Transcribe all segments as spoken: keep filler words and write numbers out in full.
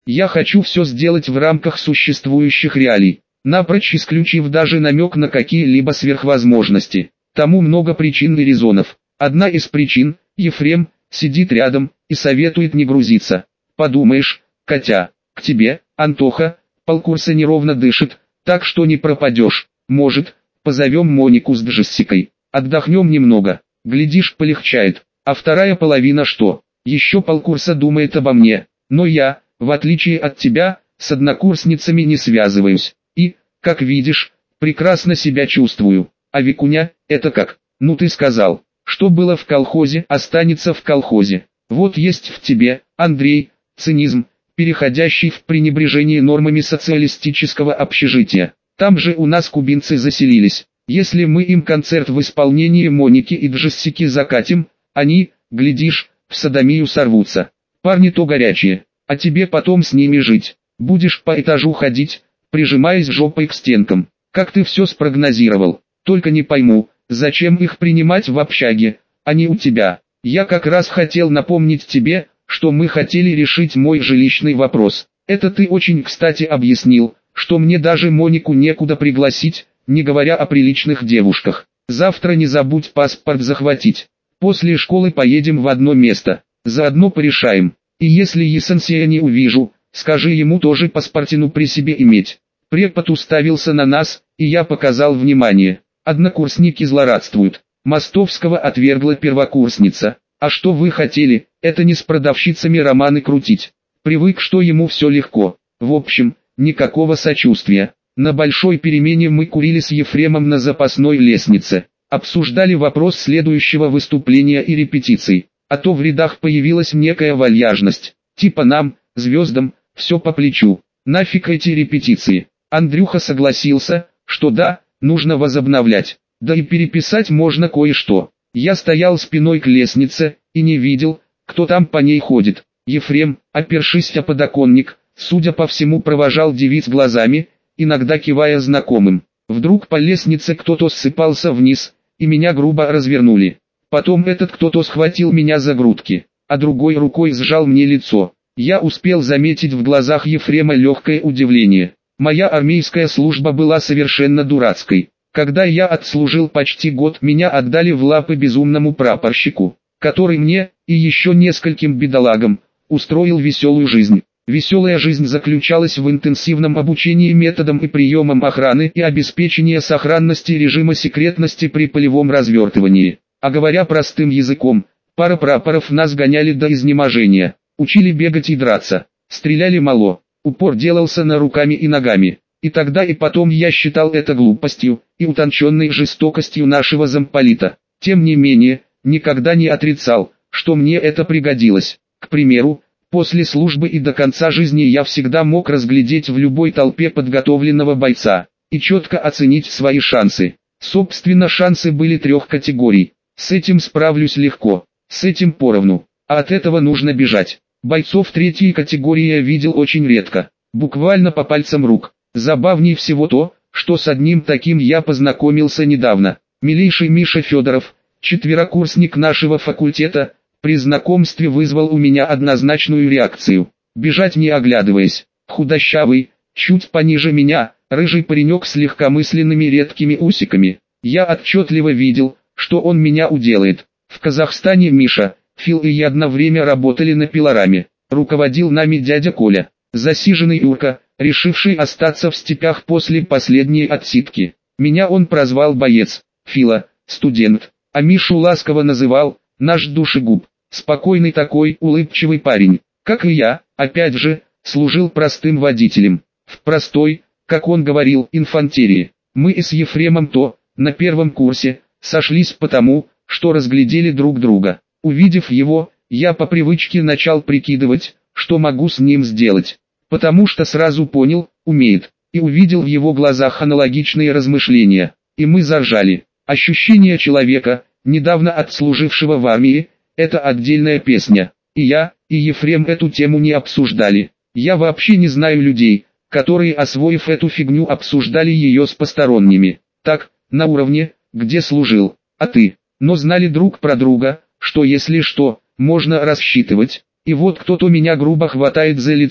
Я хочу все сделать в рамках существующих реалий, напрочь исключив даже намек на какие-либо сверхвозможности. Тому много причин и резонов. Одна из причин – Ефрем сидит рядом и советует не грузиться. Подумаешь, Катя, к тебе, Антоха, полкурса неровно дышит, так что не пропадешь. Может, позовем Монику с Джессикой, отдохнем немного, глядишь, полегчает. А вторая половина что? Еще полкурса думает обо мне, но я, в отличие от тебя, с однокурсницами не связываюсь. И, как видишь, прекрасно себя чувствую. А Викуня, это как? Ну ты сказал, что было в колхозе, останется в колхозе. Вот есть в тебе, Андрей, цинизм, переходящий в пренебрежение нормами социалистического общежития. Там же у нас кубинцы заселились. Если мы им концерт в исполнении Моники и Джессики закатим, они, глядишь, в содомию сорвутся. Парни то горячие, а тебе потом с ними жить. Будешь по этажу ходить, прижимаясь жопой к стенкам. Как ты все спрогнозировал? Только не пойму, зачем их принимать в общаге, а не у тебя. Я как раз хотел напомнить тебе, что мы хотели решить мой жилищный вопрос. Это ты очень кстати объяснил, что мне даже Монику некуда пригласить, не говоря о приличных девушках. Завтра не забудь паспорт захватить. После школы поедем в одно место, заодно порешаем. И если Есенсея не увижу, скажи ему тоже паспортину при себе иметь. Препод уставился на нас, и я показал внимание. Однокурсники злорадствуют. Мостовского отвергла первокурсница. А что вы хотели, это не с продавщицами романы крутить. Привык, что ему все легко. В общем, никакого сочувствия. На большой перемене мы курили с Ефремом на запасной лестнице. Обсуждали вопрос следующего выступления и репетиций. А то в рядах появилась некая вальяжность. Типа нам, звездам, все по плечу. Нафиг эти репетиции. Андрюха согласился, что да, нужно возобновлять. Да и переписать можно кое-что. Я стоял спиной к лестнице, и не видел, кто там по ней ходит. Ефрем, опершись о подоконник, судя по всему провожал девиц глазами, иногда кивая знакомым. Вдруг по лестнице кто-то ссыпался вниз, и меня грубо развернули. Потом этот кто-то схватил меня за грудки, а другой рукой сжал мне лицо. Я успел заметить в глазах Ефрема легкое удивление. Моя армейская служба была совершенно дурацкой. Когда я отслужил почти год, меня отдали в лапы безумному прапорщику, который мне, и еще нескольким бедолагам, устроил веселую жизнь. Веселая жизнь заключалась в интенсивном обучении методам и приемам охраны и обеспечении сохранности режима секретности при полевом развертывании. А говоря простым языком, пара прапоров нас гоняли до изнеможения, учили бегать и драться, стреляли мало, упор делался на руками и ногами. И тогда и потом я считал это глупостью и утонченной жестокостью нашего замполита. Тем не менее, никогда не отрицал, что мне это пригодилось. К примеру, после службы и до конца жизни я всегда мог разглядеть в любой толпе подготовленного бойца и четко оценить свои шансы. Собственно, шансы были трех категорий. С этим справлюсь легко, с этим поровну, а от этого нужно бежать. Бойцов третьей категории я видел очень редко, буквально по пальцам рук. Забавнее всего то, что с одним таким я познакомился недавно. Милейший Миша Федоров, четверокурсник нашего факультета, при знакомстве вызвал у меня однозначную реакцию. Бежать не оглядываясь. Худощавый, чуть пониже меня, рыжий паренек с легкомысленными редкими усиками. Я отчетливо видел, что он меня уделает. В Казахстане Миша, Фил и я одно время работали на пилораме. Руководил нами дядя Коля, засиженный Юрка, решивший остаться в степях после последней отсидки. Меня он прозвал боец, Фила, студент, а Мишу ласково называл наш душегуб. Спокойный такой, улыбчивый парень, как и я, опять же, служил простым водителем. В простой, как он говорил, инфантерии. Мы и с Ефремом то, на первом курсе, сошлись потому, что разглядели друг друга. Увидев его, я по привычке начал прикидывать, что могу с ним сделать. Потому что сразу понял, умеет, и увидел в его глазах аналогичные размышления, и мы заржали. Ощущение человека, недавно отслужившего в армии, это отдельная песня. И я, и Ефрем эту тему не обсуждали. Я вообще не знаю людей, которые, освоив эту фигню, обсуждали ее с посторонними. Так, на уровне, где служил, а ты. Но знали друг про друга, что если что, можно рассчитывать. И вот кто-то меня грубо хватает за лицо.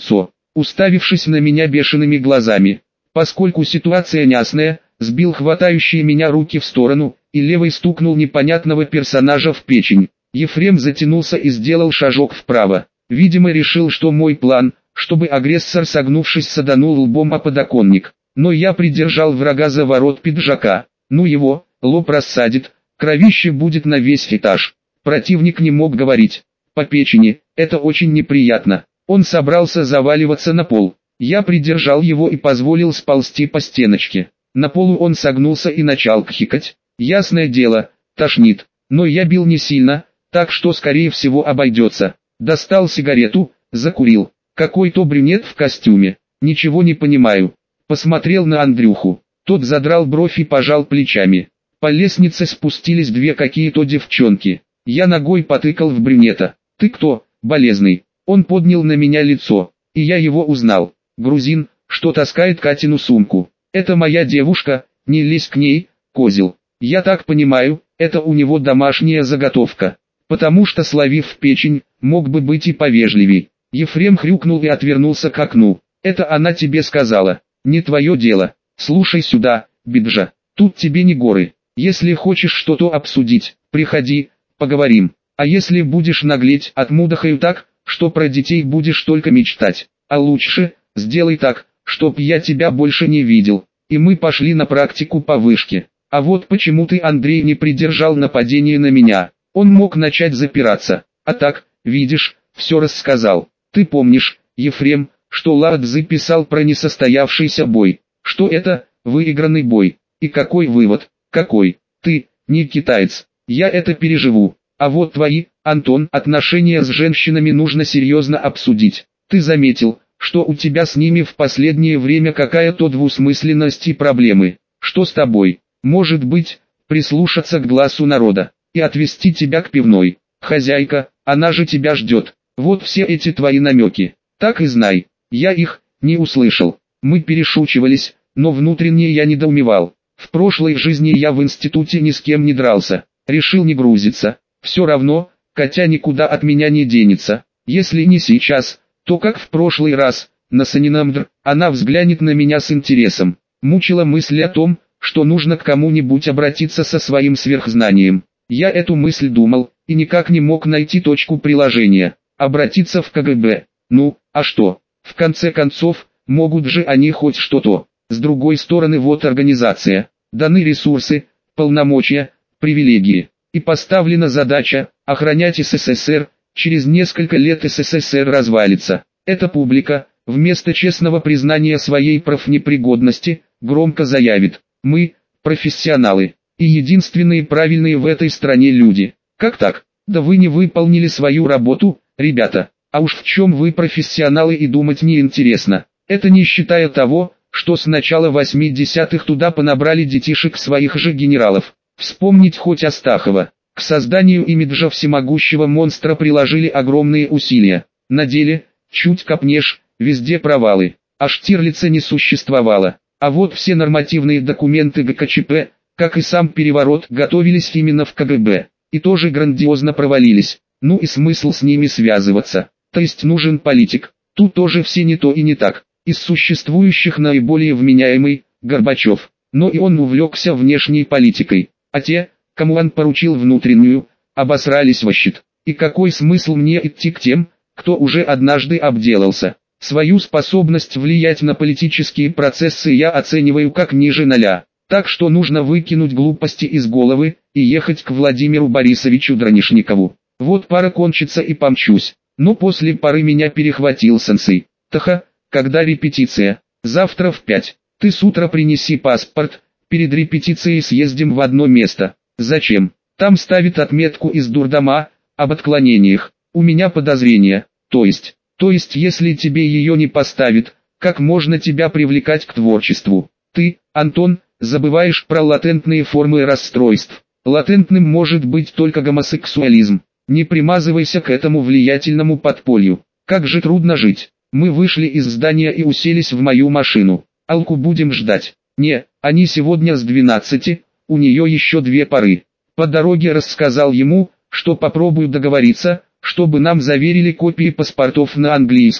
уставившись на меня бешеными глазами. Поскольку ситуация неясная, сбил хватающие меня руки в сторону, и левой стукнул непонятного персонажа в печень. Ефрем затянулся и сделал шажок вправо. Видимо, решил, что мой план, чтобы агрессор, согнувшись, саданул лбом о подоконник. Но я придержал врага за ворот пиджака. Ну его, лоб рассадит, кровище будет на весь этаж. Противник не мог говорить. По печени, это очень неприятно. Он собрался заваливаться на пол. Я придержал его и позволил сползти по стеночке. На полу он согнулся и начал кхикать. Ясное дело, тошнит. Но я бил не сильно, так что скорее всего обойдется. Достал сигарету, закурил. Какой-то брюнет в костюме. Ничего не понимаю. Посмотрел на Андрюху. Тот задрал бровь и пожал плечами. По лестнице спустились две какие-то девчонки. Я ногой потыкал в брюнета. «Ты кто, болезный?» Он поднял на меня лицо, и я его узнал. Грузин, что таскает Катину сумку. «Это моя девушка, не лезь к ней, козел». Я так понимаю, это у него домашняя заготовка. Потому что, словив в печень, мог бы быть и повежливей. Ефрем хрюкнул и отвернулся к окну. «Это она тебе сказала. Не твое дело. Слушай сюда, биджа, тут тебе не горы. Если хочешь что-то обсудить, приходи, поговорим. А если будешь наглеть, отмудохаю так, что про детей будешь только мечтать. А лучше, сделай так, чтоб я тебя больше не видел». И мы пошли на практику по вышке. А вот почему ты, Андрей, не придержал нападение на меня. Он мог начать запираться. А так, видишь, все рассказал. Ты помнишь, Ефрем, что Лао Цзы писал про несостоявшийся бой? Что это, выигранный бой? И какой вывод? Какой? Ты, не китаец. Я это переживу. А вот твои, Антон, отношения с женщинами нужно серьезно обсудить. Ты заметил, что у тебя с ними в последнее время какая-то двусмысленность и проблемы. Что с тобой? Может быть, прислушаться к глазу народа и отвезти тебя к пивной. Хозяйка, она же тебя ждет. Вот все эти твои намеки. Так и знай, я их не услышал. Мы перешучивались, но внутренне я недоумевал. В прошлой жизни я в институте ни с кем не дрался. Решил не грузиться. Все равно, Катя никуда от меня не денется. Если не сейчас, то как в прошлый раз, на Санинамдр, она взглянет на меня с интересом. Мучила мысль о том, что нужно к кому-нибудь обратиться со своим сверхзнанием. Я эту мысль думал, и никак не мог найти точку приложения. Обратиться в ка гэ бэ. Ну, а что? В конце концов, могут же они хоть что-то. С другой стороны, вот организация. Даны ресурсы, полномочия, привилегии. И поставлена задача – охранять эс эс эс эр. Через несколько лет эс эс эс эр развалится. Эта публика, вместо честного признания своей профнепригодности, громко заявит: «Мы – профессионалы, и единственные правильные в этой стране люди». Как так? Да вы не выполнили свою работу, ребята. А уж в чем вы профессионалы и думать не интересно. Это не считая того, что с начала восьмидесятых туда понабрали детишек своих же генералов. Вспомнить хоть Астахова. К созданию имиджа всемогущего монстра приложили огромные усилия. На деле, чуть копнешь, везде провалы. А Штирлица не существовало. А вот все нормативные документы гэ ка че пэ, как и сам переворот, готовились именно в ка гэ бэ. И тоже грандиозно провалились. Ну и смысл с ними связываться? То есть нужен политик. Тут тоже все не то и не так. Из существующих наиболее вменяемый – Горбачев. Но и он увлекся внешней политикой. А те, кому он поручил внутреннюю, обосрались во щит. И какой смысл мне идти к тем, кто уже однажды обделался? Свою способность влиять на политические процессы я оцениваю как ниже ноля. Так что нужно выкинуть глупости из головы и ехать к Владимиру Борисовичу Дранишникову. Вот пара кончится и помчусь. Но после пары меня перехватил сенсей. Таха, когда репетиция? Завтра в пять. Ты с утра принеси паспорт. Перед репетицией съездим в одно место. Зачем? Там ставят отметку из дурдома, об отклонениях. У меня подозрение. То есть, то есть если тебе ее не поставят, как можно тебя привлекать к творчеству? Ты, Антон, забываешь про латентные формы расстройств. Латентным может быть только гомосексуализм. Не примазывайся к этому влиятельному подполью. Как же трудно жить. Мы вышли из здания и уселись в мою машину. Алку будем ждать. Не, они сегодня с двенадцати, у нее еще две пары. По дороге рассказал ему, что попробую договориться, чтобы нам заверили копии паспортов на английском.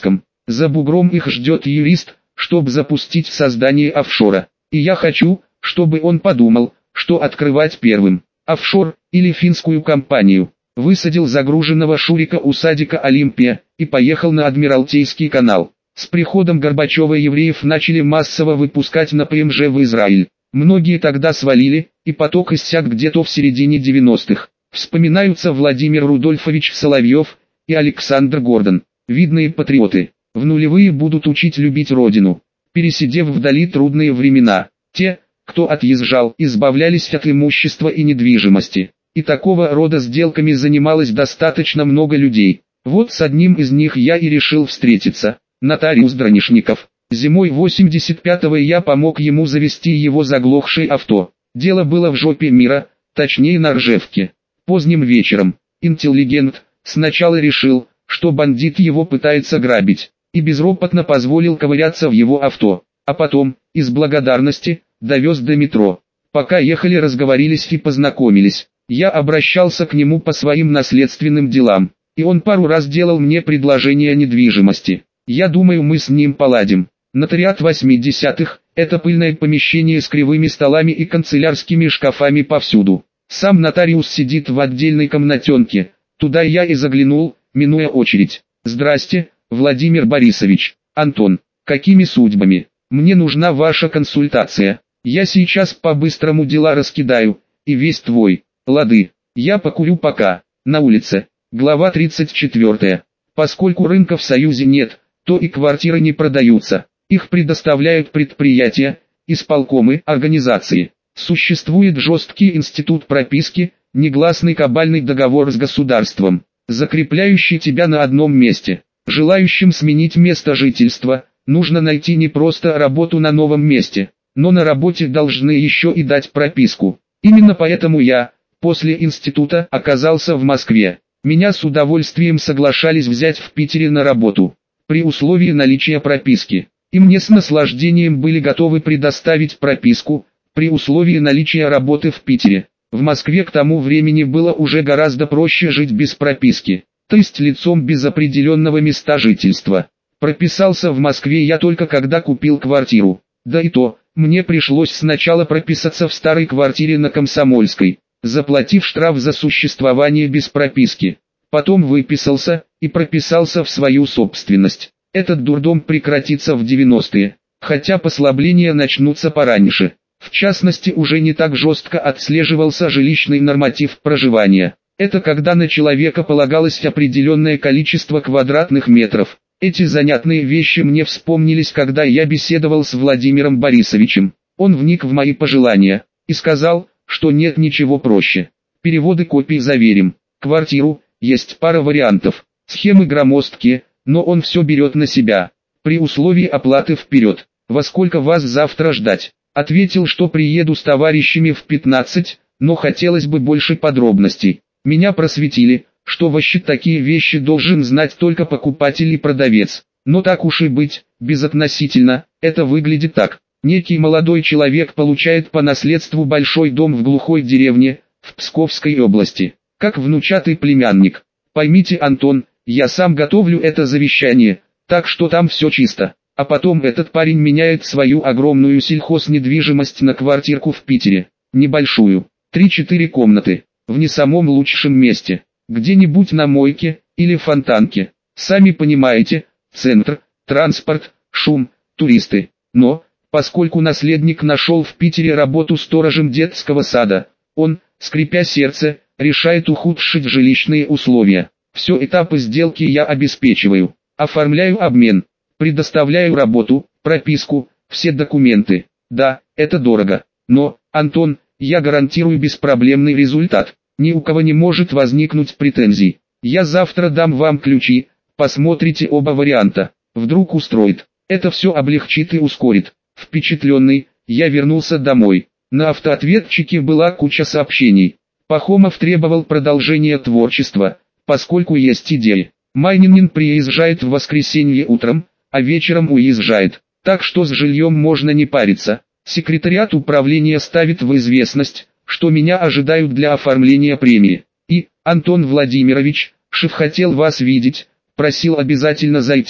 За бугром их ждет юрист, чтобы запустить в создание офшора. И я хочу, чтобы он подумал, что открывать первым. Офшор, или финскую компанию. Высадил загруженного Шурика у садика Олимпия, и поехал на Адмиралтейский канал. С приходом Горбачева евреев начали массово выпускать на ПМЖ в Израиль. Многие тогда свалили, и поток иссяк где-то в середине девяностых. Вспоминаются Владимир Рудольфович Соловьев и Александр Гордон. Видные патриоты. В нулевые будут учить любить родину. Пересидев вдали трудные времена, те, кто отъезжал, избавлялись от имущества и недвижимости. И такого рода сделками занималось достаточно много людей. Вот с одним из них я и решил встретиться. Нотариус Дранишников. Зимой восемьдесят пятого я помог ему завести его заглохшее авто. Дело было в жопе мира, точнее на Ржевке. Поздним вечером. Интеллигент сначала решил, что бандит его пытается грабить, и безропотно позволил ковыряться в его авто. А потом, из благодарности, довез до метро. Пока ехали, разговорились и познакомились. Я обращался к нему по своим наследственным делам, и он пару раз делал мне предложение недвижимости. Я думаю, мы с ним поладим. Нотариат восьмидесятых – это пыльное помещение с кривыми столами и канцелярскими шкафами повсюду. Сам нотариус сидит в отдельной комнатенке. Туда я и заглянул, минуя очередь. «Здрасте, Владимир Борисович». «Антон, какими судьбами? Мне нужна ваша консультация. Я сейчас по-быстрому дела раскидаю, и весь твой». «Лады, я покурю пока». На улице. Глава тридцать четвёртая. Поскольку рынка в Союзе нет, то и квартиры не продаются. Их предоставляют предприятия, исполкомы, организации. Существует жесткий институт прописки, негласный кабальный договор с государством, закрепляющий тебя на одном месте. Желающим сменить место жительства, нужно найти не просто работу на новом месте, но на работе должны еще и дать прописку. Именно поэтому я, после института, оказался в Москве. Меня с удовольствием соглашались взять в Питере на работу, при условии наличия прописки. И мне с наслаждением были готовы предоставить прописку, при условии наличия работы в Питере. В Москве к тому времени было уже гораздо проще жить без прописки, то есть лицом без определенного места жительства. Прописался в Москве я только когда купил квартиру. Да и то, мне пришлось сначала прописаться в старой квартире на Комсомольской, заплатив штраф за существование без прописки. Потом выписался и прописался в свою собственность. Этот дурдом прекратится в девяностые, хотя послабления начнутся пораньше. В частности, уже не так жестко отслеживался жилищный норматив проживания. Это когда на человека полагалось определенное количество квадратных метров. Эти занятные вещи мне вспомнились, когда я беседовал с Владимиром Борисовичем. Он вник в мои пожелания и сказал, что нет ничего проще. Переводы копий заверим. Квартиру, есть пара вариантов. Схемы громоздкие, но он все берет на себя. При условии оплаты вперед. Во сколько вас завтра ждать? Ответил, что приеду с товарищами в пятнадцать, но хотелось бы больше подробностей. Меня просветили, что вообще такие вещи должен знать только покупатель и продавец. Но так уж и быть, безотносительно, это выглядит так. Некий молодой человек получает по наследству большой дом в глухой деревне, в Псковской области, как внучатый племянник. Поймите, Антон, я сам готовлю это завещание, так что там все чисто. А потом этот парень меняет свою огромную сельхознедвижимость на квартирку в Питере. Небольшую, три-четыре комнаты, в не самом лучшем месте, где-нибудь на мойке или фонтанке. Сами понимаете, центр, транспорт, шум, туристы. Но, поскольку наследник нашел в Питере работу сторожем детского сада, он, скрипя сердце, решает ухудшить жилищные условия. Все этапы сделки я обеспечиваю, оформляю обмен, предоставляю работу, прописку, все документы. Да, это дорого, но, Антон, я гарантирую беспроблемный результат. Ни у кого не может возникнуть претензий. Я завтра дам вам ключи, посмотрите оба варианта. Вдруг устроит. Это все облегчит и ускорит. Впечатленный, я вернулся домой. На автоответчике была куча сообщений. Пахомов требовал продолжения творчества, поскольку есть идеи. Майнинин приезжает в воскресенье утром, а вечером уезжает. Так что с жильем можно не париться. Секретариат управления ставит в известность, что меня ожидают для оформления премии. И, Антон Владимирович, шеф хотел вас видеть, просил обязательно зайти,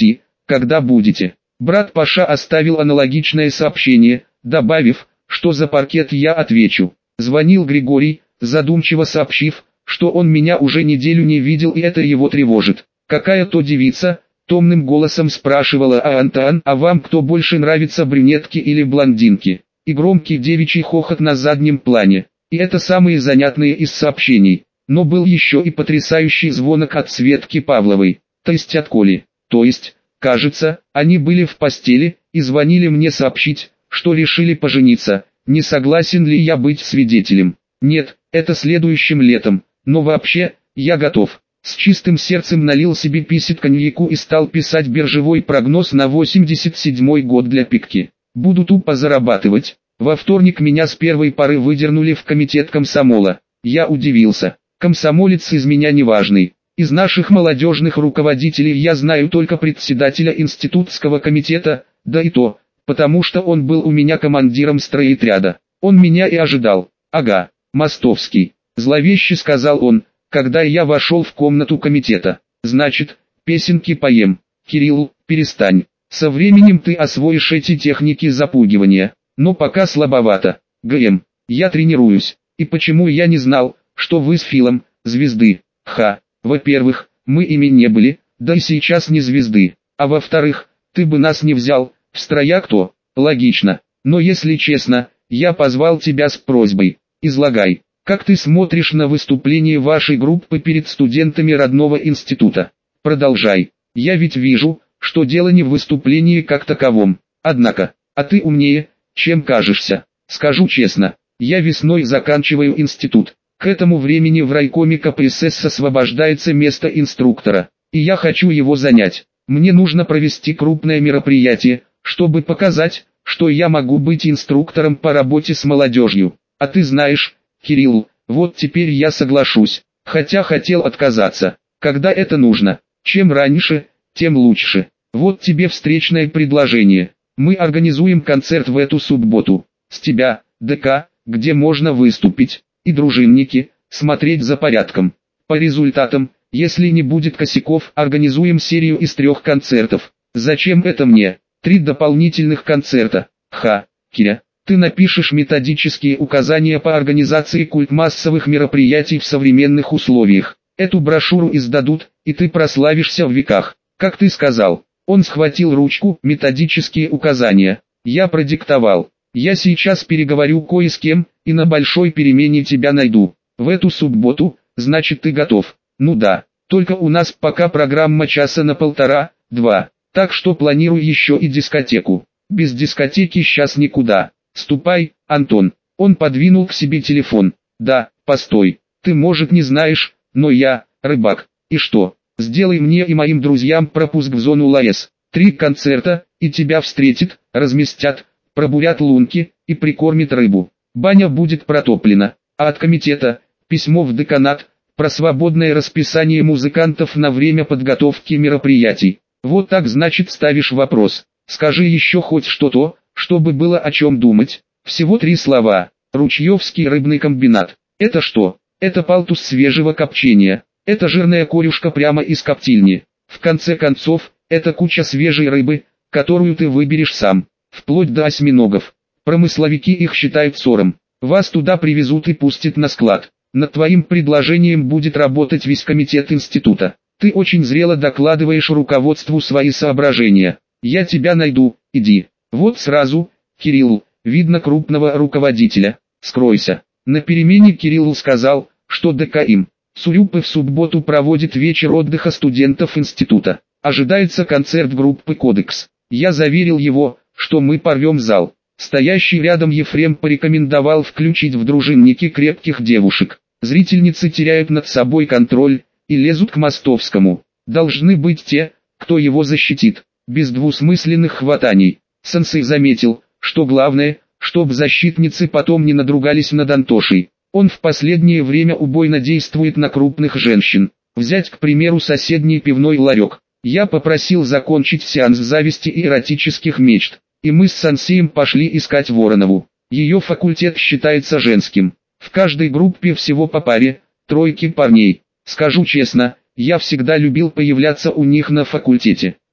когда будете. Брат Паша оставил аналогичное сообщение, добавив, что за паркет я отвечу. Звонил Григорий, задумчиво сообщив, что он меня уже неделю не видел и это его тревожит. Какая-то девица, томным голосом спрашивала: а Антон, а вам кто больше нравится, брюнетки или блондинки? И громкий девичий хохот на заднем плане. И это самые занятные из сообщений. Но был еще и потрясающий звонок от Светки Павловой, то есть от Коли. То есть, кажется, они были в постели и звонили мне сообщить, что решили пожениться. Не согласен ли я быть свидетелем? Нет, это следующим летом, но вообще, я готов. С чистым сердцем налил себе писет коньяку и стал писать биржевой прогноз на восемьдесят седьмой год для Пикки. Буду тупо зарабатывать. Во вторник меня с первой поры выдернули в комитет комсомола. Я удивился. Комсомолец из меня неважный. Из наших молодежных руководителей я знаю только председателя институтского комитета, да и то, потому что он был у меня командиром стройотряда. Он меня и ожидал. Ага, Мостовский, зловеще сказал он, когда я вошел в комнату комитета. Значит, песенки поем. Кирилл, перестань. Со временем ты освоишь эти техники запугивания, но пока слабовато. ГМ, я тренируюсь. И почему я не знал, что вы с Филом, звезды? Ха, во-первых, мы ими не были, да и сейчас не звезды. А во-вторых, ты бы нас не взял, в строя кто? Логично. Но если честно, я позвал тебя с просьбой. Излагай, как ты смотришь на выступление вашей группы перед студентами родного института? Продолжай. Я ведь вижу, что дело не в выступлении как таковом. Однако, а ты умнее, чем кажешься. Скажу честно, я весной заканчиваю институт. К этому времени в райкоме ка пэ эс эс освобождается место инструктора, и я хочу его занять. Мне нужно провести крупное мероприятие, чтобы показать, что я могу быть инструктором по работе с молодежью. А ты знаешь, Кирилл, вот теперь я соглашусь, хотя хотел отказаться. Когда это нужно? Чем раньше, тем лучше. Вот тебе встречное предложение. Мы организуем концерт в эту субботу. С тебя, ДК, где можно выступить, и дружинники, смотреть за порядком. По результатам, если не будет косяков, организуем серию из трех концертов. Зачем это мне? Три дополнительных концерта. Ха, Киря. Ты напишешь методические указания по организации культмассовых мероприятий в современных условиях. Эту брошюру издадут, и ты прославишься в веках. Как ты сказал, он схватил ручку, методические указания. Я продиктовал. Я сейчас переговорю кое с кем, и на большой перемене тебя найду. В эту субботу, значит ты готов. Ну да, только у нас пока программа часа на полтора, два. Так что планирую еще и дискотеку. Без дискотеки сейчас никуда. Ступай, Антон. Он подвинул к себе телефон. Да, постой. Ты, может, не знаешь, но я, рыбак. И что? Сделай мне и моим друзьям пропуск в зону ЛАЭС. Три концерта, и тебя встретят, разместят, пробурят лунки и прикормят рыбу. Баня будет протоплена. А от комитета письмо в деканат про свободное расписание музыкантов на время подготовки мероприятий. Вот так, значит, ставишь вопрос. Скажи еще хоть что-то, чтобы было о чем думать. Всего три слова. Ручьевский рыбный комбинат. Это что? Это палтус свежего копчения. Это жирная корюшка прямо из коптильни. В конце концов, это куча свежей рыбы, которую ты выберешь сам. Вплоть до осьминогов. Промысловики их считают сором. Вас туда привезут и пустят на склад. Над твоим предложением будет работать весь комитет института. Ты очень зрело докладываешь руководству свои соображения. Я тебя найду, иди. Вот сразу, Кирилл, видно крупного руководителя. Скройся. На перемене Кирилл сказал, что ДК им. Цурюпы в субботу проводит вечер отдыха студентов института. Ожидается концерт группы «Кодекс». Я заверил его, что мы порвем зал. Стоящий рядом Ефрем порекомендовал включить в дружинники крепких девушек. Зрительницы теряют над собой контроль и лезут к Мостовскому. Должны быть те, кто его защитит, без двусмысленных хватаний. Сенсей заметил, что главное, чтоб защитницы потом не надругались над Антошей. Он в последнее время убойно действует на крупных женщин. Взять, к примеру, соседний пивной ларек. Я попросил закончить сеанс зависти и эротических мечт, и мы с Сансеем пошли искать Воронову. Ее факультет считается женским. В каждой группе всего по паре, тройки парней. Скажу честно, я всегда любил появляться у них на факультете.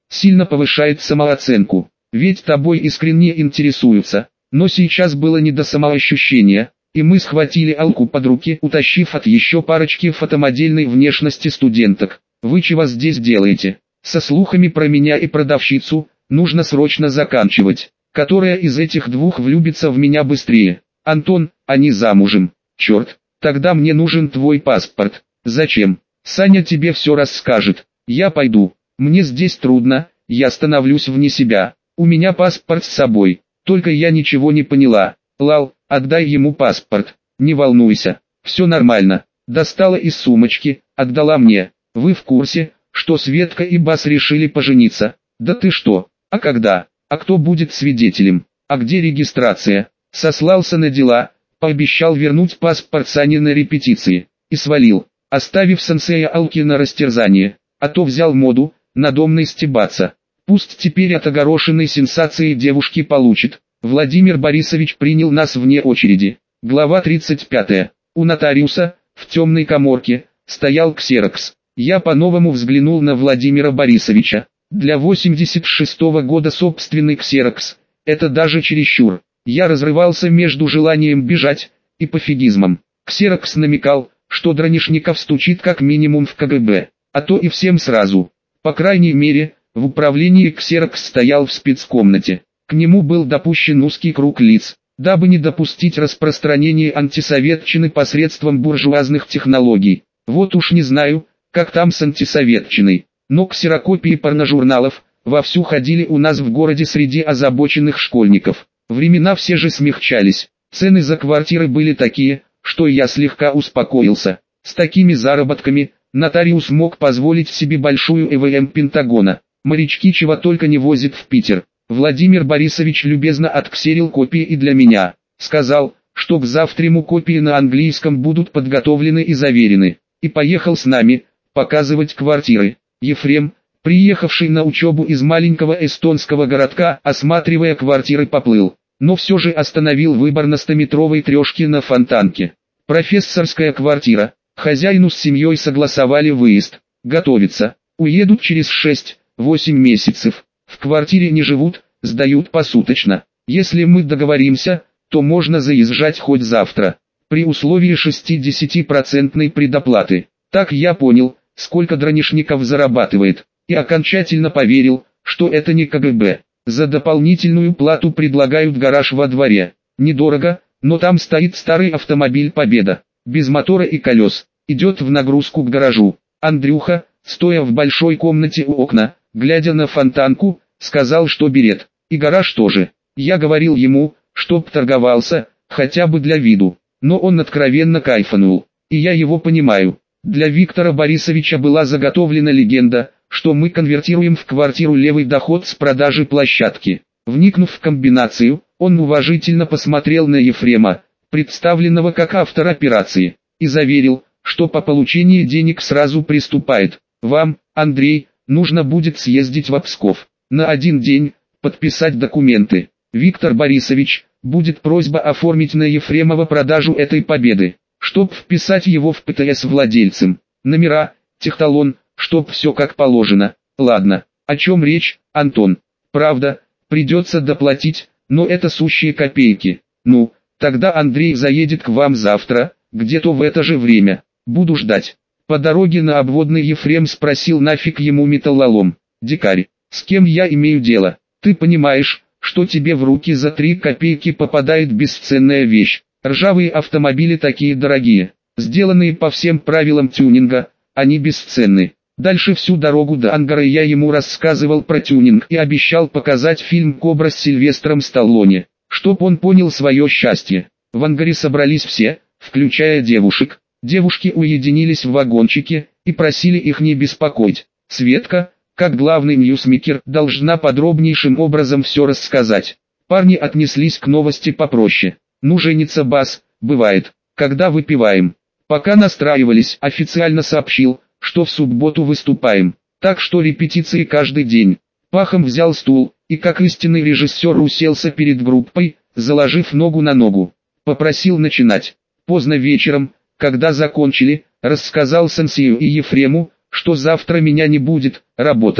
сильно повышает самооценку. Ведь тобой искренне интересуются. Но сейчас было не до самоощущения, и мы схватили Алку под руки, утащив от еще парочки фотомодельной внешности студенток. Вы чего здесь делаете? Со слухами про меня и продавщицу нужно срочно заканчивать. Которая из этих двух влюбится в меня быстрее? Антон, они замужем. Черт, тогда мне нужен твой паспорт. Зачем? Саня тебе все расскажет. Я пойду. Мне здесь трудно, я становлюсь вне себя. У меня паспорт с собой. Только я ничего не поняла. Лал, отдай ему паспорт. Не волнуйся, все нормально. Достала из сумочки, отдала мне. Вы в курсе, что Светка и Бас решили пожениться? Да ты что? А когда? А кто будет свидетелем? А где регистрация? Сослался на дела, пообещал вернуть паспорт Сане на репетиции. И свалил, оставив сенсея Алки на растерзание. А то взял моду, надомной стебаться. Пусть теперь от огорошенной сенсацией девушки получит. Владимир Борисович принял нас вне очереди. Глава тридцать пятая. У нотариуса, в темной каморке, стоял ксерокс. Я по-новому взглянул на Владимира Борисовича. Для восемьдесят шестого года собственный ксерокс. Это даже чересчур. Я разрывался между желанием бежать и пофигизмом. Ксерокс намекал, что Дранишников стучит как минимум в ка гэ бэ, а то и всем сразу. По крайней мере, в управлении ксерокс стоял в спецкомнате. К нему был допущен узкий круг лиц, дабы не допустить распространения антисоветчины посредством буржуазных технологий. Вот уж не знаю, как там с антисоветчиной, но ксерокопии порножурналов вовсю ходили у нас в городе среди озабоченных школьников. Времена все же смягчались, цены за квартиры были такие, что я слегка успокоился. С такими заработками нотариус мог позволить себе большую э вэ эм Пентагона. Морячки чего только не возят в Питер. Владимир Борисович любезно отксерил копии и для меня. Сказал, что к завтраму копии на английском будут подготовлены и заверены. И поехал с нами показывать квартиры. Ефрем, приехавший на учебу из маленького эстонского городка, осматривая квартиры, поплыл. Но все же остановил выбор на стометровой трешке на Фонтанке. Профессорская квартира. Хозяину с семьей согласовали выезд. Готовится. Уедут через шесть-восемь месяцев. В квартире не живут, сдают посуточно. Если мы договоримся, то можно заезжать хоть завтра. При условии шестидесятипроцентной предоплаты. Так я понял, сколько Дранишников зарабатывает. И окончательно поверил, что это не ка гэ бэ. За дополнительную плату предлагают гараж во дворе. Недорого, но там стоит старый автомобиль «Победа». Без мотора и колес. Идет в нагрузку к гаражу. Андрюха, стоя в большой комнате у окна, глядя на Фонтанку, сказал, что берет. И гараж тоже. Я говорил ему, чтоб торговался, хотя бы для виду. Но он откровенно кайфанул. И я его понимаю. Для Виктора Борисовича была заготовлена легенда, что мы конвертируем в квартиру левый доход с продажи площадки. Вникнув в комбинацию, он уважительно посмотрел на Ефрема, представленного как автор операции, и заверил, что по получении денег сразу приступает. Вам, Андрей, нужно будет съездить в Псков. На один день, подписать документы. Виктор Борисович, будет просьба оформить на Ефремова продажу этой победы, чтоб вписать его в пэ тэ эс владельцем. Номера, техталон, чтоб все как положено. Ладно, о чем речь, Антон? Правда, придется доплатить, но это сущие копейки. Ну, тогда Андрей заедет к вам завтра, где-то в это же время. Буду ждать. По дороге на обводный Ефрем спросил, нафиг ему металлолом. Дикарь, с кем я имею дело? Ты понимаешь, что тебе в руки за три копейки попадает бесценная вещь. Ржавые автомобили такие дорогие, сделанные по всем правилам тюнинга, они бесценны. Дальше всю дорогу до ангара я ему рассказывал про тюнинг и обещал показать фильм «Кобра» с Сильвестром Сталлоне, чтоб он понял свое счастье. В ангаре собрались все, включая девушек. Девушки уединились в вагончике и просили их не беспокоить. Светка, как главный ньюсмейкер, должна подробнейшим образом все рассказать. Парни отнеслись к новости попроще. Ну, женится Бас, бывает, когда выпиваем. Пока настраивались, официально сообщил, что в субботу выступаем. Так что репетиции каждый день. Пахом взял стул и как истинный режиссер уселся перед группой, заложив ногу на ногу. Попросил начинать. Поздно вечером, когда закончили, рассказал сенсею и Ефрему, что завтра меня не будет, работа.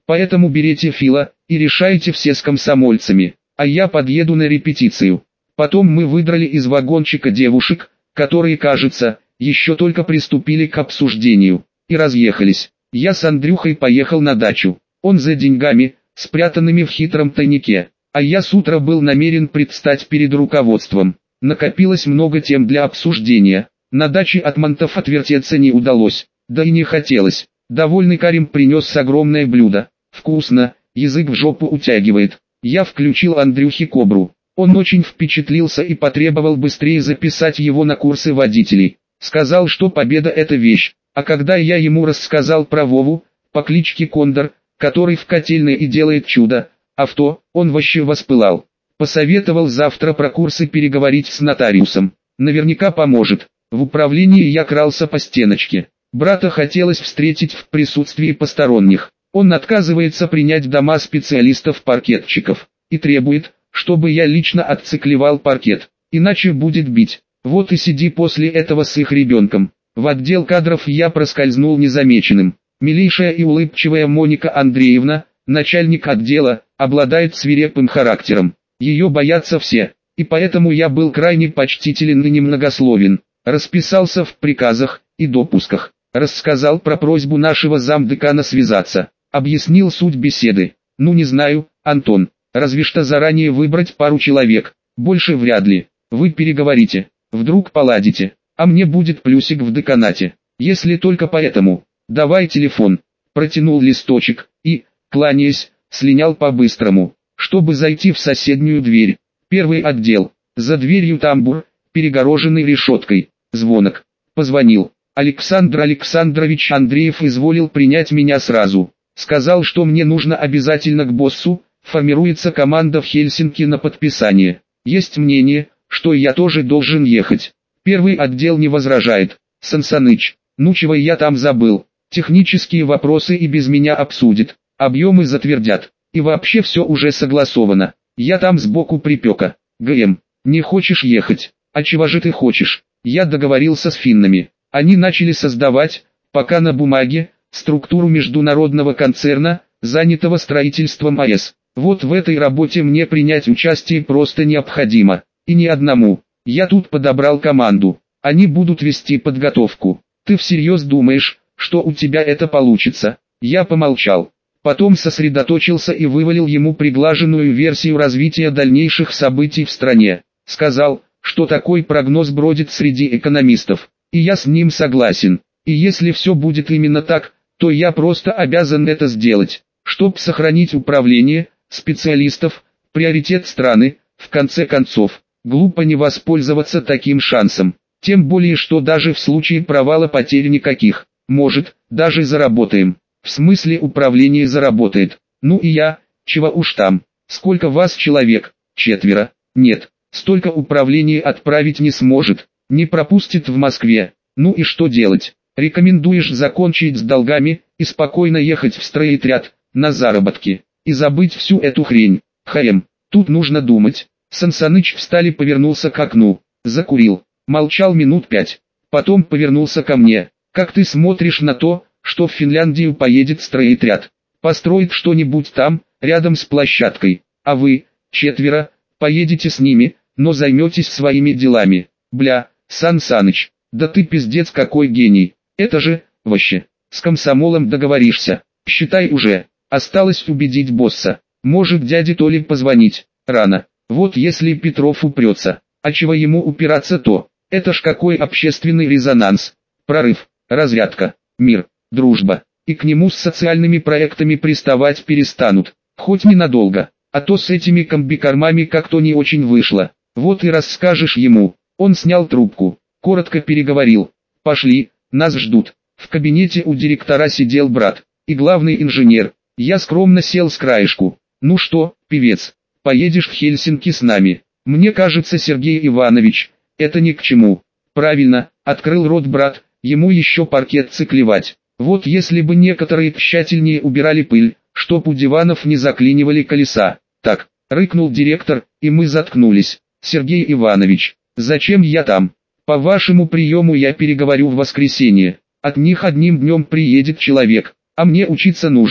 Поэтому берите Фила и решайте все с комсомольцами, а я подъеду на репетицию. Потом мы выдрали из вагончика девушек, которые, кажется, еще только приступили к обсуждению, и разъехались. Я с Андрюхой поехал на дачу. Он за деньгами, спрятанными в хитром тайнике, а я с утра был намерен предстать перед руководством. Накопилось много тем для обсуждения. На даче от мантов отвертеться не удалось, да и не хотелось. Довольный Карим принес огромное блюдо. Вкусно, язык в жопу утягивает. Я включил Андрюхе Кобру. Он очень впечатлился и потребовал быстрее записать его на курсы водителей. Сказал, что победа – это вещь. А когда я ему рассказал про Вову, по кличке Кондор, который в котельной и делает чудо, авто, он вообще воспылал. Посоветовал завтра про курсы переговорить с нотариусом. Наверняка поможет. В управлении я крался по стеночке. Брата хотелось встретить в присутствии посторонних. Он отказывается принять дома специалистов-паркетчиков. И требует, чтобы я лично отциклевал паркет. Иначе будет бить. Вот и сиди после этого с их ребенком. В отдел кадров я проскользнул незамеченным. Милейшая и улыбчивая Моника Андреевна, начальник отдела, обладает свирепым характером. Ее боятся все, и поэтому я был крайне почтителен и немногословен. Расписался в приказах и допусках. Рассказал про просьбу нашего замдекана связаться. Объяснил суть беседы. Ну не знаю, Антон, разве что заранее выбрать пару человек. Больше вряд ли. Вы переговорите. Вдруг поладите. А мне будет плюсик в деканате. Если только поэтому. Давай телефон. Протянул листочек и, кланяясь, слинял по-быстрому, чтобы зайти в соседнюю дверь. Первый отдел. За дверью тамбур, перегороженный решеткой. Звонок. Позвонил. Александр Александрович Андреев изволил принять меня сразу. Сказал, что мне нужно обязательно к боссу, формируется команда в Хельсинки на подписание. Есть мнение, что я тоже должен ехать. Первый отдел не возражает. Сансаныч, ну чего я там забыл? Технические вопросы и без меня обсудит. Объемы затвердят. И вообще все уже согласовано. Я там сбоку припека. ГМ, не хочешь ехать? А чего же ты хочешь? Я договорился с финнами. Они начали создавать, пока на бумаге, структуру международного концерна, занятого строительством АЭС. Вот в этой работе мне принять участие просто необходимо. И не одному. Я тут подобрал команду. Они будут вести подготовку. Ты всерьез думаешь, что у тебя это получится? Я помолчал. Потом сосредоточился и вывалил ему приглаженную версию развития дальнейших событий в стране. Сказал, что такой прогноз бродит среди экономистов. И я с ним согласен. И если все будет именно так, то я просто обязан это сделать. Чтоб сохранить управление, специалистов, приоритет страны, в конце концов, глупо не воспользоваться таким шансом. Тем более, что даже в случае провала потерь никаких. Может, даже заработаем. В смысле управление заработает. Ну и я, чего уж там. Сколько вас человек? Четверо. Нет, столько управление отправить не сможет. Не пропустит в Москве. Ну и что делать? Рекомендуешь закончить с долгами и спокойно ехать в стройотряд, на заработки. И забыть всю эту хрень. Хэм, тут нужно думать. Сансаныч встал и повернулся к окну. Закурил. Молчал минут пять. Потом повернулся ко мне. Как ты смотришь на то, что в Финляндию поедет стройотряд? Построит что-нибудь там, рядом с площадкой. А вы, четверо, поедете с ними, но займетесь своими делами. Бля, Сан Саныч, да ты пиздец какой гений. Это же, вообще, с комсомолом договоришься. Считай уже. Осталось убедить босса. Может дяде Толе позвонить. Рано. Вот если Петров упрется. А чего ему упираться-то? Это ж какой общественный резонанс. Прорыв, разрядка, мир, дружба. И к нему с социальными проектами приставать перестанут. Хоть ненадолго. А то с этими комбикормами как-то не очень вышло. Вот и расскажешь ему. Он снял трубку. Коротко переговорил. Пошли, нас ждут. В кабинете у директора сидел брат. И главный инженер. Я скромно сел с краешку. Ну что, певец, поедешь в Хельсинки с нами? Мне кажется, Сергей Иванович, это ни к чему. Правильно, открыл рот брат, ему еще паркет циклевать. Вот если бы некоторые тщательнее убирали пыль, чтоб у диванов не заклинивали колеса. Так, рыкнул директор, и мы заткнулись. Сергей Иванович, зачем я там? По вашему приему я переговорю в воскресенье. От них одним днем приедет человек, а мне учиться нужно.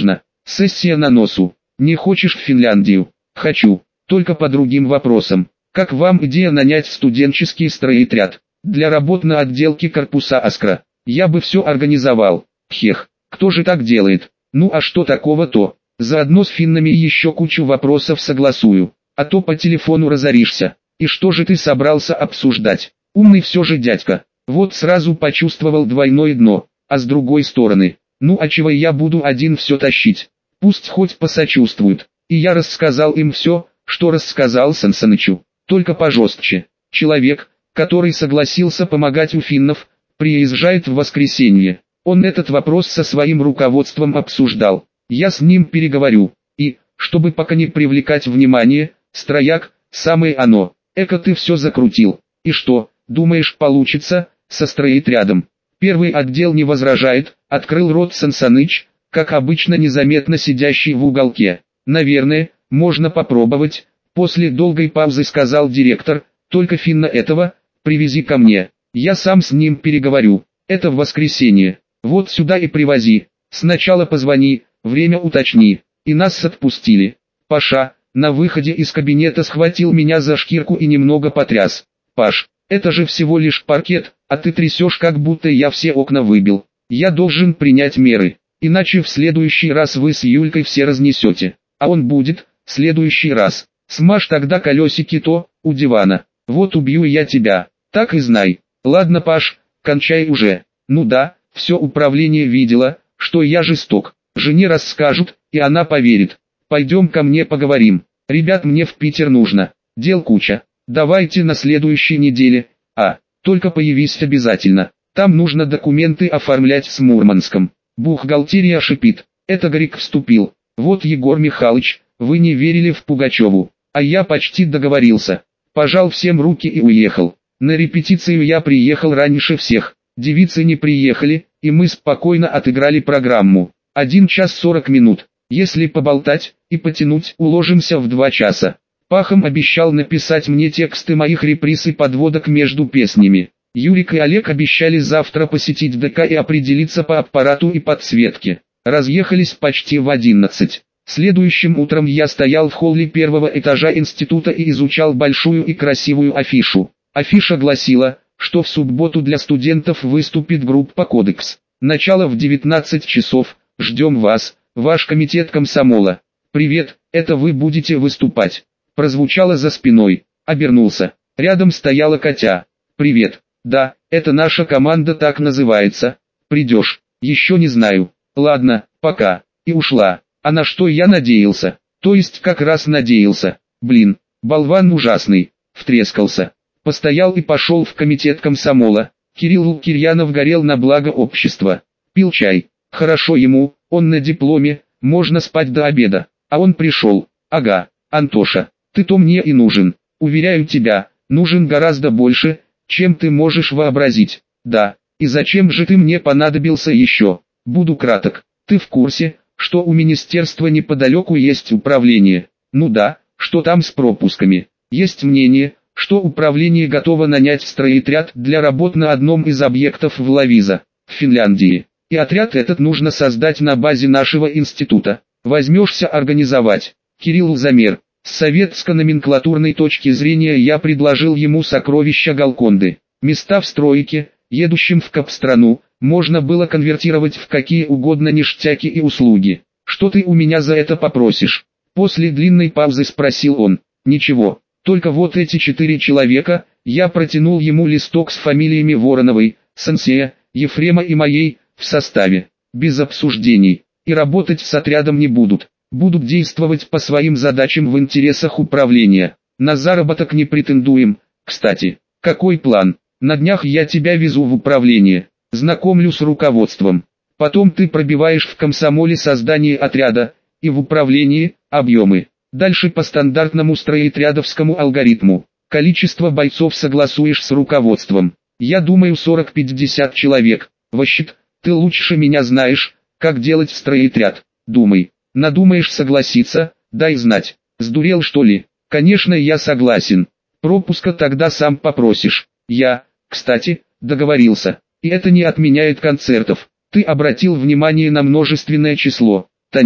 Сессия на носу. Не хочешь в Финляндию? Хочу. Только по другим вопросам. Как вам идея нанять студенческий стройотряд? Для работ на отделке корпуса Аскра. Я бы все организовал. Хех, кто же так делает? Ну а что такого-то? Заодно с финнами еще кучу вопросов согласую. А то по телефону разоришься. И что же ты собрался обсуждать? Умный все же дядька. Вот сразу почувствовал двойное дно. А с другой стороны, ну а чего я буду один все тащить? Пусть хоть посочувствуют. И я рассказал им все, что рассказал Сансанычу. Только пожестче. Человек, который согласился помогать у финнов, приезжает в воскресенье. Он этот вопрос со своим руководством обсуждал. Я с ним переговорю. И, чтобы пока не привлекать внимание, строяк, самое оно. Эко ты все закрутил. И что, думаешь, получится, со стройотрядом? Первый отдел не возражает, открыл рот Сансаныч, как обычно незаметно сидящий в уголке. Наверное, можно попробовать, после долгой паузы сказал директор, только финна этого, привези ко мне. Я сам с ним переговорю. Это в воскресенье. Вот сюда и привози. Сначала позвони, время уточни. И нас отпустили. Паша, на выходе из кабинета схватил меня за шкирку и немного потряс. Паш, это же всего лишь паркет, а ты трясешь, как будто я все окна выбил. Я должен принять меры, иначе в следующий раз вы с Юлькой все разнесете. А он будет, в следующий раз. Смажь тогда колесики-то, у дивана. Вот убью я тебя, так и знай. Ладно, Паш, кончай уже. Ну да, все управление видело, что я жесток. Жене расскажут, и она поверит. Пойдем ко мне поговорим. Ребят, мне в Питер нужно. Дел куча. Давайте на следующей неделе. А, только появись обязательно. Там нужно документы оформлять с Мурманском. Бухгалтерия шипит. Это Грик вступил. Вот, Егор Михайлович, вы не верили в Пугачеву. А я почти договорился. Пожал всем руки и уехал. На репетицию я приехал раньше всех. Девицы не приехали, и мы спокойно отыграли программу. Один час сорок минут. Если поболтать и потянуть, уложимся в два часа. Пахом обещал написать мне тексты моих реприз и подводок между песнями. Юрик и Олег обещали завтра посетить ДК и определиться по аппарату и подсветке. Разъехались почти в одиннадцать. Следующим утром я стоял в холле первого этажа института и изучал большую и красивую афишу. Афиша гласила, что в субботу для студентов выступит группа «Кодекс». Начало в девятнадцать часов, ждем вас, ваш комитет комсомола. Привет, это вы будете выступать. Прозвучало за спиной, обернулся. Рядом стояла Катя. Привет, да, это наша команда так называется. Придешь, еще не знаю. Ладно, пока. И ушла. А на что я надеялся? То есть как раз надеялся. Блин, болван ужасный. Втрескался. Постоял и пошел в комитет комсомола. Кирилл Лукирьянов горел на благо общества. Пил чай. Хорошо ему, он на дипломе, можно спать до обеда. А он пришел. Ага, Антоша, ты-то мне и нужен. Уверяю тебя, нужен гораздо больше, чем ты можешь вообразить. Да, и зачем же ты мне понадобился еще? Буду краток. Ты в курсе, что у министерства неподалеку есть управление? Ну да, что там с пропусками? Есть мнение, что управление готово нанять стройотряд для работ на одном из объектов в Ловиза, в Финляндии. И отряд этот нужно создать на базе нашего института. Возьмешься организовать? Кирилл замер. С советско-номенклатурной точки зрения я предложил ему сокровища Галконды. Места в стройке, едущим в Капстрану, можно было конвертировать в какие угодно ништяки и услуги. Что ты у меня за это попросишь? После длинной паузы спросил он. Ничего, только вот эти четыре человека, я протянул ему листок с фамилиями Вороновой, Сансея, Ефрема и моей, в составе, без обсуждений, и работать с отрядом не будут. Будут действовать по своим задачам в интересах управления. На заработок не претендуем. Кстати, какой план? На днях я тебя везу в управление. Знакомлю с руководством. Потом ты пробиваешь в комсомоле создание отряда, и в управлении – объемы. Дальше по стандартному стройотрядовскому алгоритму. Количество бойцов согласуешь с руководством. Я думаю сорок-пятьдесят человек. Ващит, ты лучше меня знаешь, как делать стройотряд. Думай. Надумаешь согласиться, дай знать. Сдурел что ли? Конечно я согласен. Пропуска тогда сам попросишь. Я, кстати, договорился. И это не отменяет концертов. Ты обратил внимание на множественное число. Тони,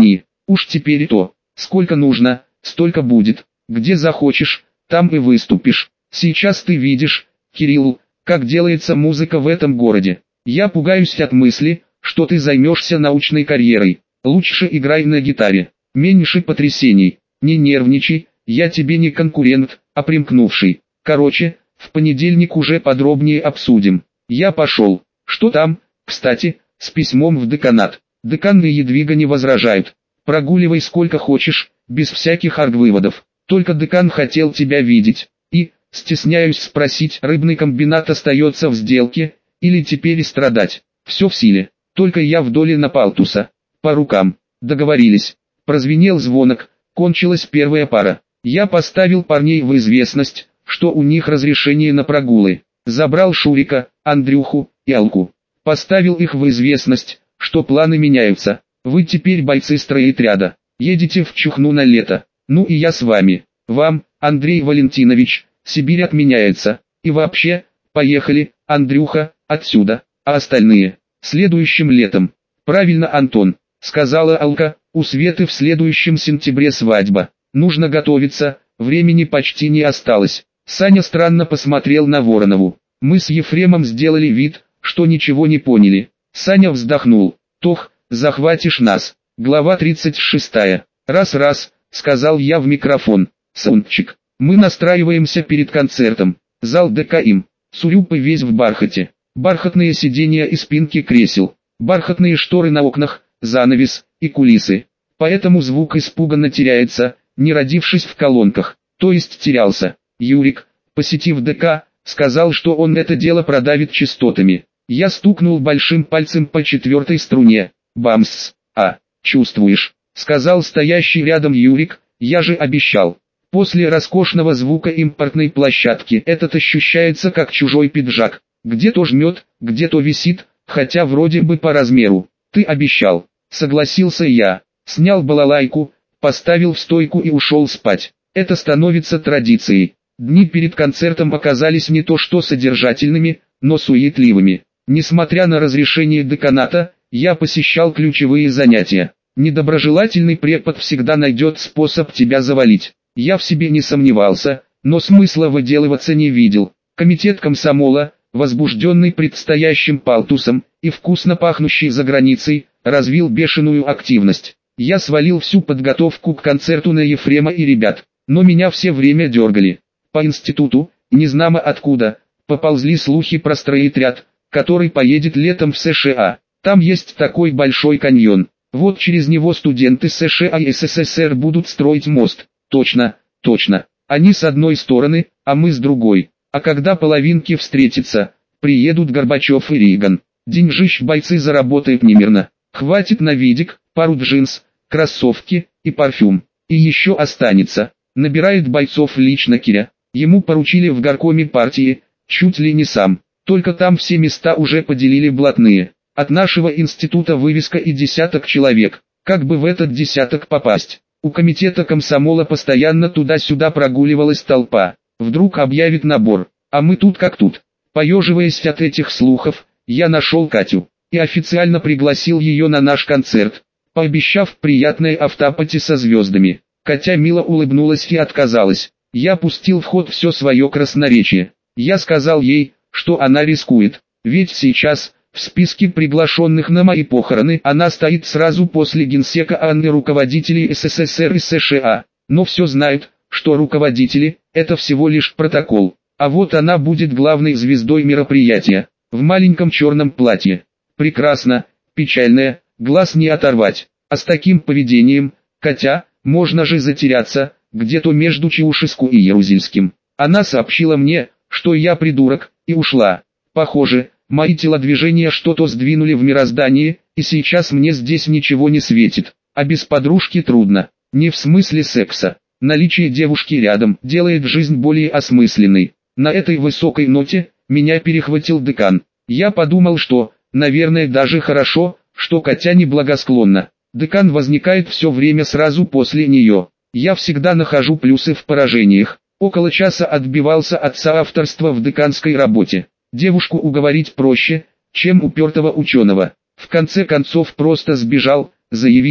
Уж теперь и то, сколько нужно, столько будет, где захочешь, там и выступишь. Сейчас ты видишь, Кирилл, как делается музыка в этом городе. Я пугаюсь от мысли, что ты займешься научной карьерой. Лучше играй на гитаре, меньше потрясений, не нервничай, я тебе не конкурент, а примкнувший. Короче, в понедельник уже подробнее обсудим. Я пошел. Что там, кстати, с письмом в деканат? Декан и Едвига не возражают. Прогуливай сколько хочешь, без всяких аргвыводов. Только декан хотел тебя видеть. И, стесняюсь спросить, рыбный комбинат остается в сделке, или теперь и страдать? Все в силе. Только я в доле на палтуса. По рукам. Договорились. Прозвенел звонок, кончилась первая пара. Я поставил парней в известность, что у них разрешение на прогулы. Забрал Шурика, Андрюху и Алку. Поставил их в известность, что планы меняются. Вы теперь бойцы стройотряда. Едете в Чухну на лето. Ну и я с вами. Вам, Андрей Валентинович, Сибирь отменяется. И вообще, поехали, Андрюха, отсюда. А остальные? Следующим летом. Правильно, Антон, сказала Алка, у Светы в следующем сентябре свадьба. Нужно готовиться, времени почти не осталось. Саня странно посмотрел на Воронову. Мы с Ефремом сделали вид, что ничего не поняли. Саня вздохнул. Тох, захватишь нас. Глава тридцать шестая. Раз-раз, сказал я в микрофон. Саундчик. Мы настраиваемся перед концертом. Зал ДКИМ. Цурюпы весь в бархате. Бархатные сиденья и спинки кресел. Бархатные шторы на окнах, занавес и кулисы. Поэтому звук испуганно теряется, не родившись в колонках. То есть терялся. Юрик, посетив ДК, сказал, что он это дело продавит частотами. Я стукнул большим пальцем по четвертой струне. Бамс. А, чувствуешь, сказал стоящий рядом Юрик, я же обещал. После роскошного звука импортной площадки этот ощущается как чужой пиджак. Где-то жмет, где-то висит, хотя вроде бы по размеру. Ты обещал, согласился я. Снял балалайку, поставил в стойку и ушел спать. Это становится традицией. Дни перед концертом оказались не то что содержательными, но суетливыми. Несмотря на разрешение деканата, я посещал ключевые занятия. Недоброжелательный препод всегда найдет способ тебя завалить. Я в себе не сомневался, но смысла выделываться не видел. Комитет комсомола, возбужденный предстоящим палтусом и вкусно пахнущий за границей, развил бешеную активность. Я свалил всю подготовку к концерту на Ефрема и ребят, но меня все время дергали. По институту, незнамо откуда, поползли слухи про стройотряд, который поедет летом в США. Там есть такой большой каньон. Вот через него студенты США и СССР будут строить мост. Точно, точно. Они с одной стороны, а мы с другой. А когда половинки встретятся, приедут Горбачев и Рейган. Деньжищ бойцы заработают немерно. Хватит на видик, пару джинс, кроссовки и парфюм. И еще останется. Набирает бойцов лично Киря. Ему поручили в горкоме партии, чуть ли не сам. Только там все места уже поделили блатные. От нашего института вывеска и десяток человек. Как бы в этот десяток попасть? У комитета комсомола постоянно туда-сюда прогуливалась толпа. Вдруг объявит набор, а мы тут как тут. Поеживаясь от этих слухов, я нашел Катю и официально пригласил ее на наш концерт, пообещав приятное автопати со звездами. Катя мило улыбнулась и отказалась. Я пустил в ход все свое красноречие. Я сказал ей, что она рискует, ведь сейчас, в списке приглашенных на мои похороны, она стоит сразу после генсека Анны руководителей СССР и США. Но все знают, что руководители – это всего лишь протокол. А вот она будет главной звездой мероприятия, в маленьком черном платье. Прекрасно, печальная, глаз не оторвать. А с таким поведением, Катя, можно же затеряться, где-то между Чаушеску и Ярузельским. Она сообщила мне, что я придурок, и ушла. Похоже, мои телодвижения что-то сдвинули в мироздании, и сейчас мне здесь ничего не светит. А без подружки трудно. Не в смысле секса. Наличие девушки рядом делает жизнь более осмысленной. На этой высокой ноте меня перехватил декан. Я подумал, что, наверное, даже хорошо, что Катя неблагосклонна. Декан возникает все время сразу после нее. Я всегда нахожу плюсы в поражениях. Около часа отбивался от соавторства в деканской работе. Девушку уговорить проще, чем упертого ученого. В конце концов просто сбежал, заявив,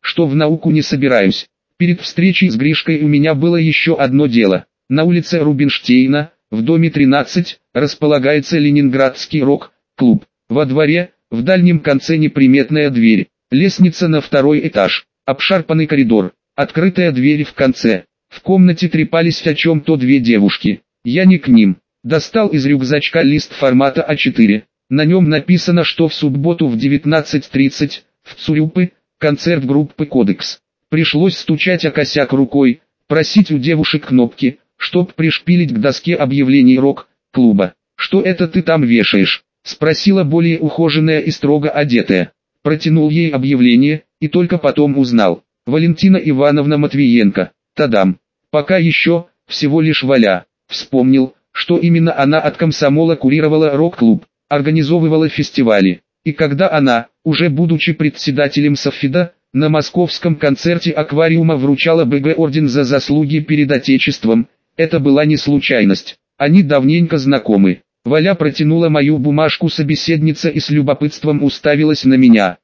что в науку не собираюсь. Перед встречей с Гришкой у меня было еще одно дело. На улице Рубинштейна, в доме тринадцать, располагается Ленинградский рок-клуб. Во дворе, в дальнем конце неприметная дверь, лестница на второй этаж, обшарпанный коридор, открытая дверь в конце. В комнате трепались о чем-то две девушки. Я не к ним. Достал из рюкзачка лист формата а четыре. На нем написано, что в субботу в девятнадцать тридцать, в ЦУРЮПы, концерт группы «Кодекс». Пришлось стучать о косяк рукой, просить у девушек кнопки, чтоб пришпилить к доске объявлений рок-клуба. «Что это ты там вешаешь?» — спросила более ухоженная и строго одетая. Протянул ей объявление, и только потом узнал. Валентина Ивановна Матвиенко. Тадам. Пока еще, всего лишь Валя. Вспомнил, что именно она от комсомола курировала рок-клуб, организовывала фестивали. И когда она, уже будучи председателем Совфида, на московском концерте аквариума вручала бэ гэ орден за заслуги перед Отечеством, это была не случайность. Они давненько знакомы. Валя протянула мою бумажку собеседница и с любопытством уставилась на меня.